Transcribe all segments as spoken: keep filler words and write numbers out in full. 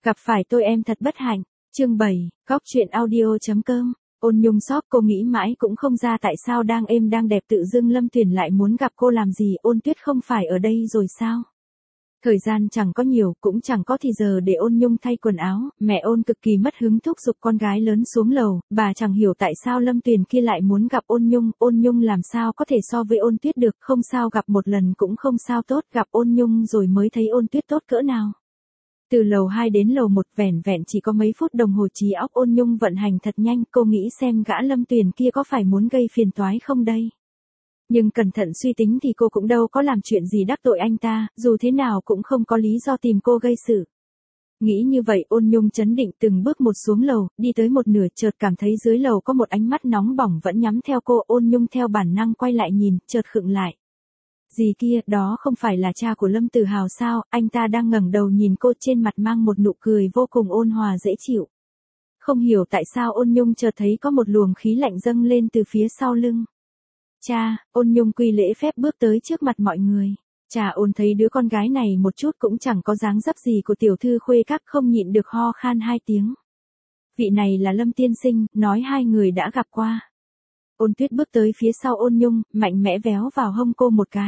Gặp phải tôi em thật bất hạnh. Chương bảy, góc chuyện audio.com. Ôn Nhung sốc, cô nghĩ mãi cũng không ra tại sao đang êm đang đẹp tự dưng Lâm Tuyền lại muốn gặp cô làm gì. Ôn Tuyết không phải ở đây rồi sao? Thời gian chẳng có nhiều, cũng chẳng có thì giờ để Ôn Nhung thay quần áo. Mẹ Ôn cực kỳ mất hứng thúc giục con gái lớn xuống lầu. Bà chẳng hiểu tại sao Lâm Tuyền kia lại muốn gặp Ôn Nhung. Ôn Nhung làm sao có thể so với Ôn Tuyết được. Không sao, gặp một lần cũng không sao tốt. Gặp Ôn Nhung rồi mới thấy Ôn Tuyết tốt cỡ nào. Từ lầu hai đến lầu một vẻn vẹn chỉ có mấy phút đồng hồ, trí óc Ôn Nhung vận hành thật nhanh. Cô nghĩ xem gã Lâm Tuyền kia có phải muốn gây phiền toái không đây. Nhưng cẩn thận suy tính thì cô cũng đâu có làm chuyện gì đắc tội anh ta, dù thế nào cũng không có lý do tìm cô gây sự. Nghĩ như vậy, Ôn Nhung trấn định từng bước một xuống lầu, đi tới một nửa chợt cảm thấy dưới lầu có một ánh mắt nóng bỏng vẫn nhắm theo cô. Ôn Nhung theo bản năng quay lại nhìn, chợt khựng lại. Gì kia, đó không phải là cha của Lâm Tử Hào sao? Anh ta đang ngẩng đầu nhìn cô, trên mặt mang một nụ cười vô cùng ôn hòa dễ chịu. Không hiểu tại sao Ôn Nhung chợt thấy có một luồng khí lạnh dâng lên từ phía sau lưng. Cha, Ôn Nhung quy lễ phép bước tới trước mặt mọi người. Cha Ôn thấy đứa con gái này một chút cũng chẳng có dáng dấp gì của tiểu thư khuê các, không nhịn được ho khan hai tiếng. Vị này là Lâm tiên sinh, nói hai người đã gặp qua. Ôn Tuyết bước tới phía sau Ôn Nhung, mạnh mẽ véo vào hông cô một cái.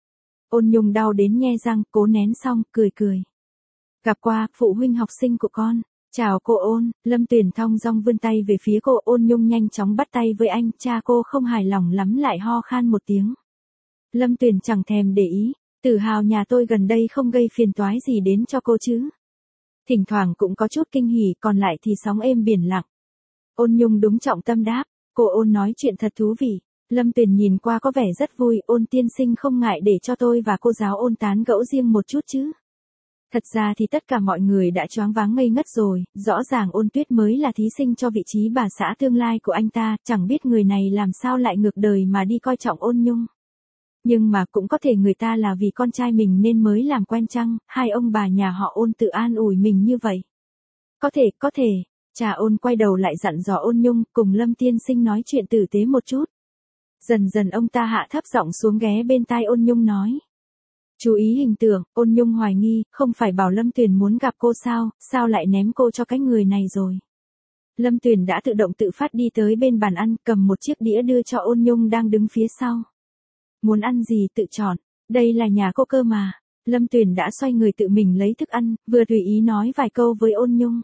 Ôn Nhung đau đến nhe răng, cố nén xong, cười cười. Gặp qua, phụ huynh học sinh của con. Chào cô Ôn. Lâm Tuyền thong dong vươn tay về phía cô. Ôn Nhung nhanh chóng bắt tay với anh. Cha cô không hài lòng lắm lại ho khan một tiếng. Lâm Tuyền chẳng thèm để ý. Tử Hào nhà tôi gần đây không gây phiền toái gì đến cho cô chứ? Thỉnh thoảng cũng có chút kinh hỉ, còn lại thì sóng êm biển lặng. Ôn Nhung đúng trọng tâm đáp. Cô Ôn nói chuyện thật thú vị. Lâm Tuyền nhìn qua có vẻ rất vui. Ôn tiên sinh không ngại để cho tôi và cô giáo Ôn tán gẫu riêng một chút chứ? Thật ra thì tất cả mọi người đã choáng váng ngây ngất rồi, rõ ràng Ôn Tuyết mới là thí sinh cho vị trí bà xã tương lai của anh ta, chẳng biết người này làm sao lại ngược đời mà đi coi trọng Ôn Nhung. Nhưng mà cũng có thể người ta là vì con trai mình nên mới làm quen chăng, hai ông bà nhà họ Ôn tự an ủi mình như vậy. Có thể, có thể, cha Ôn quay đầu lại dặn dò Ôn Nhung, cùng Lâm tiên sinh nói chuyện tử tế một chút. Dần dần ông ta hạ thấp giọng xuống ghé bên tai Ôn Nhung nói. Chú ý hình tượng. Ôn Nhung hoài nghi, không phải bảo Lâm Tuyền muốn gặp cô sao, sao lại ném cô cho cái người này rồi. Lâm Tuyền đã tự động tự phát đi tới bên bàn ăn, cầm một chiếc đĩa đưa cho Ôn Nhung đang đứng phía sau. Muốn ăn gì tự chọn, đây là nhà cô cơ mà. Lâm Tuyền đã xoay người tự mình lấy thức ăn, vừa tùy ý nói vài câu với Ôn Nhung.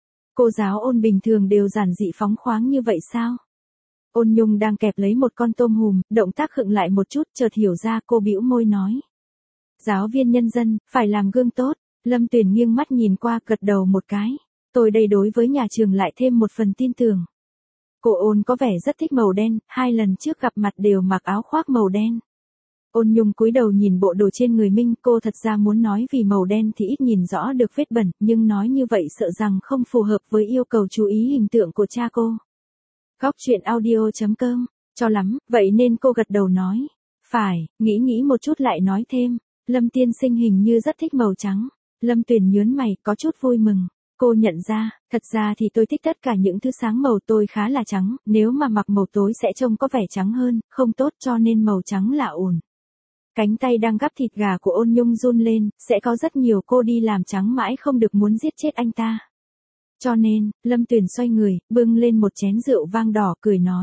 Cô giáo Ôn bình thường đều giản dị phóng khoáng như vậy sao? Ôn Nhung đang kẹp lấy một con tôm hùm, động tác khựng lại một chút, chợt hiểu ra, cô bĩu môi nói. Giáo viên nhân dân, phải làm gương tốt. Lâm Tuyền nghiêng mắt nhìn qua, gật đầu một cái. Tôi đây đối với nhà trường lại thêm một phần tin tưởng. Cô Ôn có vẻ rất thích màu đen, hai lần trước gặp mặt đều mặc áo khoác màu đen. Ôn Nhung cúi đầu nhìn bộ đồ trên người Minh, cô thật ra muốn nói vì màu đen thì ít nhìn rõ được vết bẩn, nhưng nói như vậy sợ rằng không phù hợp với yêu cầu chú ý hình tượng của cha cô. Góc chuyện audio.com, cho lắm, vậy nên cô gật đầu nói. Phải, nghĩ nghĩ một chút lại nói thêm. Lâm tiên sinh hình như rất thích màu trắng. Lâm Tuyền nhớn mày, có chút vui mừng. Cô nhận ra, thật ra thì tôi thích tất cả những thứ sáng màu, tôi khá là trắng, nếu mà mặc màu tối sẽ trông có vẻ trắng hơn, không tốt cho nên màu trắng là ổn. Cánh tay đang gắp thịt gà của Ôn Nhung run lên, sẽ có rất nhiều cô đi làm trắng mãi không được muốn giết chết anh ta. Cho nên, Lâm Tuyền xoay người, bưng lên một chén rượu vang đỏ cười nói.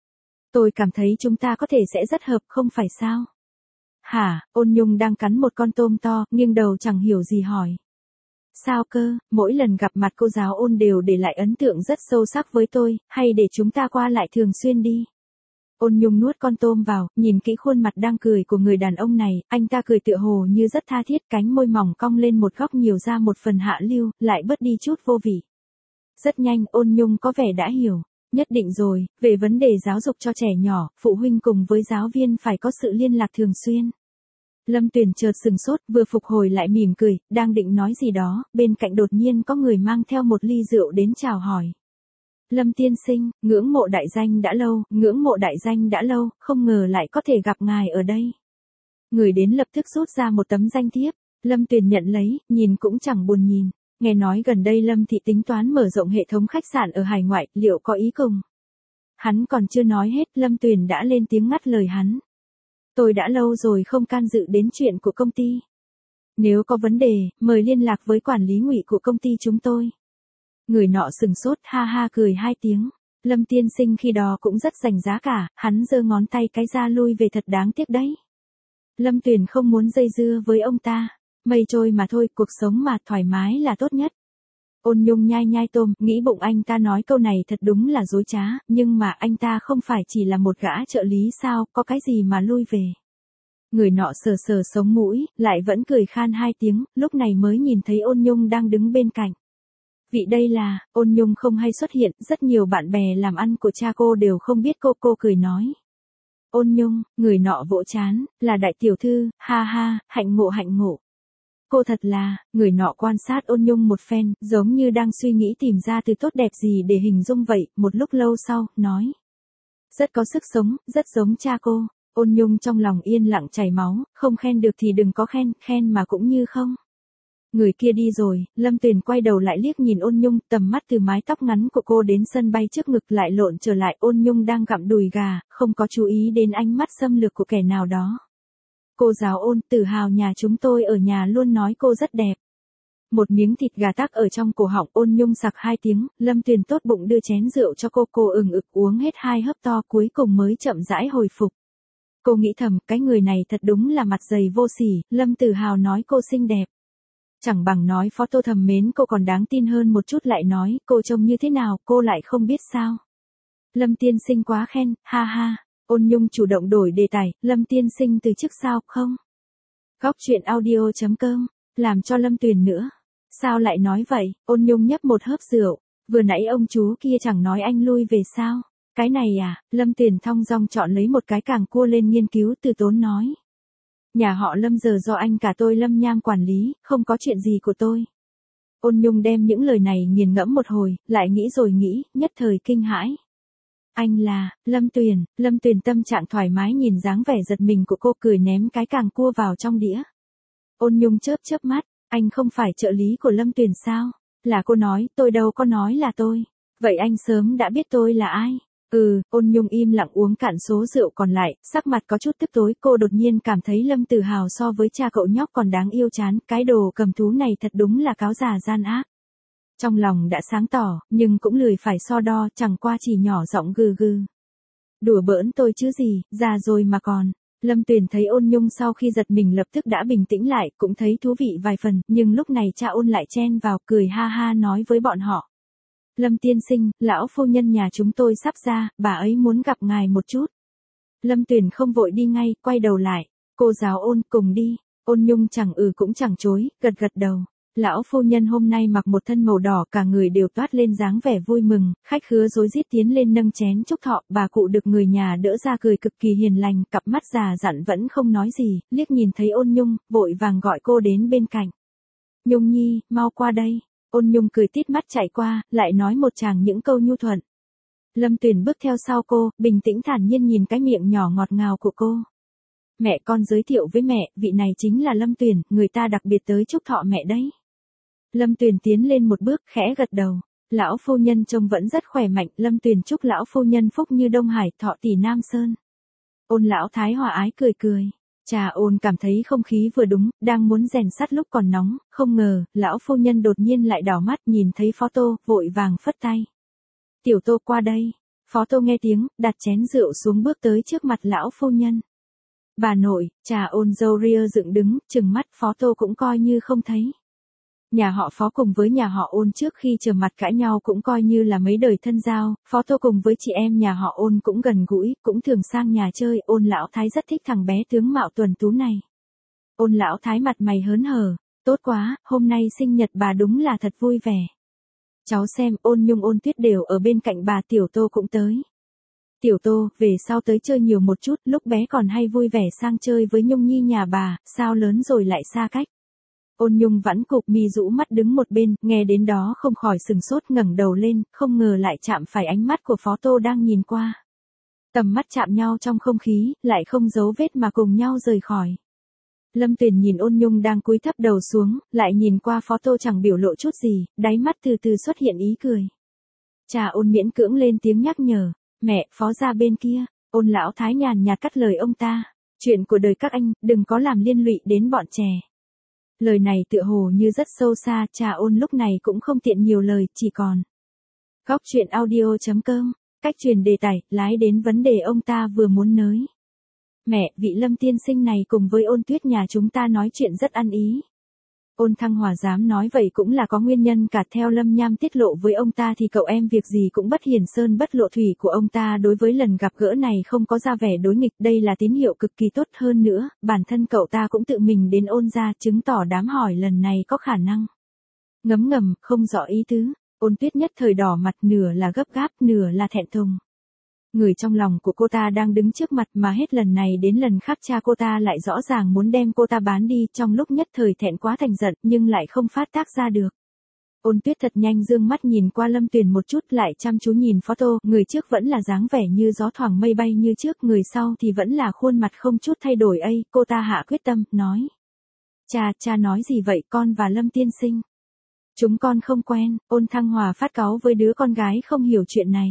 Tôi cảm thấy chúng ta có thể sẽ rất hợp không phải sao? Hả? Ôn Nhung đang cắn một con tôm to, nghiêng đầu chẳng hiểu gì hỏi. Sao cơ, mỗi lần gặp mặt cô giáo Ôn đều để lại ấn tượng rất sâu sắc với tôi, hay để chúng ta qua lại thường xuyên đi. Ôn Nhung nuốt con tôm vào, nhìn kỹ khuôn mặt đang cười của người đàn ông này, anh ta cười tựa hồ như rất tha thiết, cánh môi mỏng cong lên một góc nhiều ra một phần hạ lưu, lại bớt đi chút vô vị. Rất nhanh, Ôn Nhung có vẻ đã hiểu. Nhất định rồi, về vấn đề giáo dục cho trẻ nhỏ, phụ huynh cùng với giáo viên phải có sự liên lạc thường xuyên. Lâm Tuyền chợt sừng sốt, vừa phục hồi lại mỉm cười, đang định nói gì đó, bên cạnh đột nhiên có người mang theo một ly rượu đến chào hỏi. Lâm tiên sinh, ngưỡng mộ đại danh đã lâu, ngưỡng mộ đại danh đã lâu, không ngờ lại có thể gặp ngài ở đây. Người đến lập tức rút ra một tấm danh thiếp, Lâm Tuyền nhận lấy, nhìn cũng chẳng buồn nhìn. Nghe nói gần đây Lâm Thị tính toán mở rộng hệ thống khách sạn ở hải ngoại, liệu có ý cùng? Hắn còn chưa nói hết, Lâm Tuyền đã lên tiếng ngắt lời hắn. Tôi đã lâu rồi không can dự đến chuyện của công ty. Nếu có vấn đề, mời liên lạc với quản lý Ngụy của công ty chúng tôi. Người nọ sừng sốt ha ha cười hai tiếng. Lâm tiên sinh khi đó cũng rất rành giá cả, hắn giơ ngón tay cái ra lui về thật đáng tiếc đấy. Lâm Tuyền không muốn dây dưa với ông ta. Mây trôi mà thôi, cuộc sống mà thoải mái là tốt nhất. Ôn Nhung nhai nhai tôm, nghĩ bụng anh ta nói câu này thật đúng là dối trá, nhưng mà anh ta không phải chỉ là một gã trợ lý sao, có cái gì mà lui về. Người nọ sờ sờ sống mũi, lại vẫn cười khan hai tiếng, lúc này mới nhìn thấy Ôn Nhung đang đứng bên cạnh. Vị đây là, Ôn Nhung không hay xuất hiện, rất nhiều bạn bè làm ăn của cha cô đều không biết cô, cô cười nói. Ôn Nhung, người nọ vỗ chán, là đại tiểu thư, ha ha, hạnh ngộ hạnh ngộ. Cô thật là, người nọ quan sát Ôn Nhung một phen, giống như đang suy nghĩ tìm ra từ tốt đẹp gì để hình dung vậy, một lúc lâu sau, nói. Rất có sức sống, rất giống cha cô. Ôn Nhung trong lòng yên lặng chảy máu, không khen được thì đừng có khen, khen mà cũng như không. Người kia đi rồi, Lâm Tuyền quay đầu lại liếc nhìn Ôn Nhung, tầm mắt từ mái tóc ngắn của cô đến sân bay trước ngực lại lộn trở lại. Ôn Nhung đang gặm đùi gà, không có chú ý đến ánh mắt xâm lược của kẻ nào đó. Cô giáo Ôn, tự hào nhà chúng tôi ở nhà luôn nói cô rất đẹp. Một miếng thịt gà tắc ở trong cổ họng. Ôn Nhung sặc hai tiếng, Lâm Tuyền tốt bụng đưa chén rượu cho cô, cô ừng ực uống hết hai hớp to cuối cùng mới chậm rãi hồi phục. Cô nghĩ thầm, cái người này thật đúng là mặt dày vô sỉ. Lâm tự hào nói cô xinh đẹp. Chẳng bằng nói Phó Tô thầm mến cô còn đáng tin hơn một chút, lại nói, cô trông như thế nào, cô lại không biết sao. Lâm tiên sinh quá khen, ha ha. Ôn Nhung chủ động đổi đề tài, Lâm tiên sinh từ chức sao, không? Góc truyện audio chấm com, làm cho Lâm Tuyền nữa. Sao lại nói vậy? Ôn Nhung nhấp một hớp rượu, vừa nãy ông chú kia chẳng nói anh lui về sao? Cái này à, Lâm Tuyền thong dong chọn lấy một cái càng cua lên nghiên cứu, từ tốn nói. Nhà họ Lâm giờ do anh cả tôi Lâm Nham quản lý, không có chuyện gì của tôi. Ôn Nhung đem những lời này nghiền ngẫm một hồi, lại nghĩ rồi nghĩ, nhất thời kinh hãi. Anh là, Lâm Tuyền, Lâm Tuyền tâm trạng thoải mái nhìn dáng vẻ giật mình của cô, cười ném cái càng cua vào trong đĩa. Ôn Nhung chớp chớp mắt, anh không phải trợ lý của Lâm Tuyền sao? Là cô nói, tôi đâu có nói là tôi. Vậy anh sớm đã biết tôi là ai? Ừ, Ôn Nhung im lặng uống cạn số rượu còn lại, sắc mặt có chút tức tối, cô đột nhiên cảm thấy Lâm Tử Hào so với cha cậu nhóc còn đáng yêu chán, cái đồ cầm thú này thật đúng là cáo già gian ác. Trong lòng đã sáng tỏ, nhưng cũng lười phải so đo, chẳng qua chỉ nhỏ giọng gừ gừ. Đùa bỡn tôi chứ gì, già rồi mà còn. Lâm Tuyền thấy Ôn Nhung sau khi giật mình lập tức đã bình tĩnh lại, cũng thấy thú vị vài phần, nhưng lúc này cha Ôn lại chen vào, cười ha ha nói với bọn họ. Lâm tiên sinh, lão phu nhân nhà chúng tôi sắp ra, bà ấy muốn gặp ngài một chút. Lâm Tuyền không vội đi ngay, quay đầu lại. Cô giáo Ôn, cùng đi. Ôn Nhung chẳng ừ cũng chẳng chối, gật gật đầu. Lão phu nhân hôm nay mặc một thân màu đỏ, cả người đều toát lên dáng vẻ vui mừng, khách khứa rối rít tiến lên nâng chén chúc thọ, bà cụ được người nhà đỡ ra cười cực kỳ hiền lành, cặp mắt già dặn vẫn không nói gì, liếc nhìn thấy Ôn Nhung, vội vàng gọi cô đến bên cạnh. Nhung nhi, mau qua đây. Ôn Nhung cười tít mắt chạy qua, lại nói một tràng những câu nhu thuận. Lâm Tuyền bước theo sau cô, bình tĩnh thản nhiên nhìn cái miệng nhỏ ngọt ngào của cô. Mẹ con giới thiệu với mẹ, vị này chính là Lâm Tuyền, người ta đặc biệt tới chúc thọ mẹ đấy. Lâm Tuyền tiến lên một bước, khẽ gật đầu. Lão phu nhân trông vẫn rất khỏe mạnh, Lâm Tuyền chúc lão phu nhân phúc như Đông Hải, thọ tỷ Nam Sơn. Ôn lão thái hòa ái cười cười. Cha Ôn cảm thấy không khí vừa đúng, đang muốn rèn sắt lúc còn nóng, không ngờ, lão phu nhân đột nhiên lại đảo mắt nhìn thấy Phó Tô, vội vàng phất tay. Tiểu Tô qua đây. Phó Tô nghe tiếng, đặt chén rượu xuống bước tới trước mặt lão phu nhân. Bà nội, cha Ôn râu ria dựng đứng, trừng mắt, Phó Tô cũng coi như không thấy. Nhà họ Phó cùng với nhà họ Ôn trước khi trở mặt cãi nhau cũng coi như là mấy đời thân giao, Phó Tô cùng với chị em nhà họ Ôn cũng gần gũi, cũng thường sang nhà chơi. Ôn lão thái rất thích thằng bé tướng mạo tuần tú này. Ôn lão thái mặt mày hớn hở, tốt quá, hôm nay sinh nhật bà đúng là thật vui vẻ. Cháu xem, Ôn Nhung Ôn Tuyết đều ở bên cạnh bà, Tiểu Tô cũng tới. Tiểu Tô, về sau tới chơi nhiều một chút, lúc bé còn hay vui vẻ sang chơi với Nhung nhi nhà bà, sao lớn rồi lại xa cách. Ôn Nhung vãn cục mi rũ mắt đứng một bên, nghe đến đó không khỏi sừng sốt, ngẩng đầu lên, không ngờ lại chạm phải ánh mắt của Phó Tô đang nhìn qua. Tầm mắt chạm nhau trong không khí, lại không giấu vết mà cùng nhau rời khỏi. Lâm Tuyền nhìn Ôn Nhung đang cúi thấp đầu xuống, lại nhìn qua Phó Tô chẳng biểu lộ chút gì, đáy mắt từ từ xuất hiện ý cười. Cha Ôn miễn cưỡng lên tiếng nhắc nhở, mẹ, Phó ra bên kia. Ôn lão thái nhàn nhạt cắt lời ông ta, chuyện của đời các anh, đừng có làm liên lụy đến bọn trẻ. Lời này tựa hồ như rất sâu xa, cha Ôn lúc này cũng không tiện nhiều lời, chỉ còn. Góc truyện audio.com, cách truyền đề tài, lái đến vấn đề ông ta vừa muốn nới. Mẹ, vị Lâm tiên sinh này cùng với Ôn Tuyết nhà chúng ta nói chuyện rất ăn ý. Ôn Thăng Hòa dám nói vậy cũng là có nguyên nhân cả, theo Lâm Nham tiết lộ với ông ta thì cậu em việc gì cũng bất hiển sơn bất lộ thủy của ông ta đối với lần gặp gỡ này không có ra vẻ đối nghịch, đây là tín hiệu cực kỳ tốt. Hơn nữa, bản thân cậu ta cũng tự mình đến Ôn gia, chứng tỏ đám hỏi lần này có khả năng. Ngấm ngầm, không rõ ý tứ, Ôn Tuyết nhất thời đỏ mặt, nửa là gấp gáp, nửa là thẹn thùng. Người trong lòng của cô ta đang đứng trước mặt mà hết lần này đến lần khác cha cô ta lại rõ ràng muốn đem cô ta bán đi, trong lúc nhất thời thẹn quá thành giận nhưng lại không phát tác ra được. Ôn Tuyết thật nhanh dương mắt nhìn qua Lâm Tuyền một chút, lại chăm chú nhìn photo, người trước vẫn là dáng vẻ như gió thoảng mây bay như trước, người sau thì vẫn là khuôn mặt không chút thay đổi ấy. Cô ta hạ quyết tâm, nói. Cha, cha nói gì vậy, con và Lâm tiên sinh? Chúng con không quen. Ôn Thăng Hòa phát cáu với đứa con gái không hiểu chuyện này.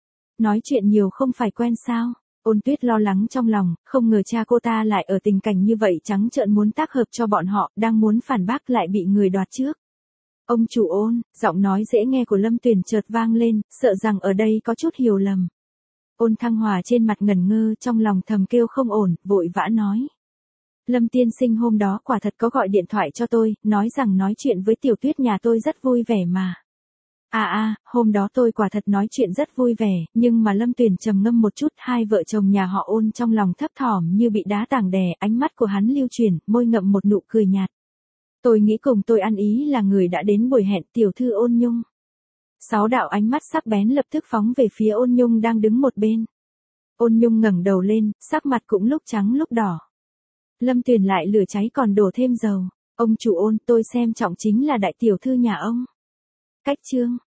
Nói chuyện nhiều không phải quen sao? Ôn Tuyết lo lắng trong lòng, không ngờ cha cô ta lại ở tình cảnh như vậy, trắng trợn muốn tác hợp cho bọn họ, đang muốn phản bác lại bị người đoạt trước. Ông chủ Ôn, giọng nói dễ nghe của Lâm Tuyền chợt vang lên, sợ rằng ở đây có chút hiểu lầm. Ôn Thăng Hòa trên mặt ngẩn ngơ, trong lòng thầm kêu không ổn, vội vã nói. Lâm tiên sinh hôm đó quả thật có gọi điện thoại cho tôi, nói rằng nói chuyện với Tiểu Tuyết nhà tôi rất vui vẻ mà. À à, hôm đó tôi quả thật nói chuyện rất vui vẻ, nhưng mà Lâm Tuyền trầm ngâm một chút, hai vợ chồng nhà họ Ôn trong lòng thấp thỏm như bị đá tảng đè, ánh mắt của hắn lưu chuyển, môi ngậm một nụ cười nhạt. Tôi nghĩ cùng tôi ăn ý là người đã đến buổi hẹn, tiểu thư Ôn Nhung. Sáu đạo ánh mắt sắc bén lập tức phóng về phía Ôn Nhung đang đứng một bên. Ôn Nhung ngẩng đầu lên, sắc mặt cũng lúc trắng lúc đỏ. Lâm Tuyền lại lửa cháy còn đổ thêm dầu. Ông chủ Ôn, tôi xem trọng chính là đại tiểu thư nhà ông. Cách chương.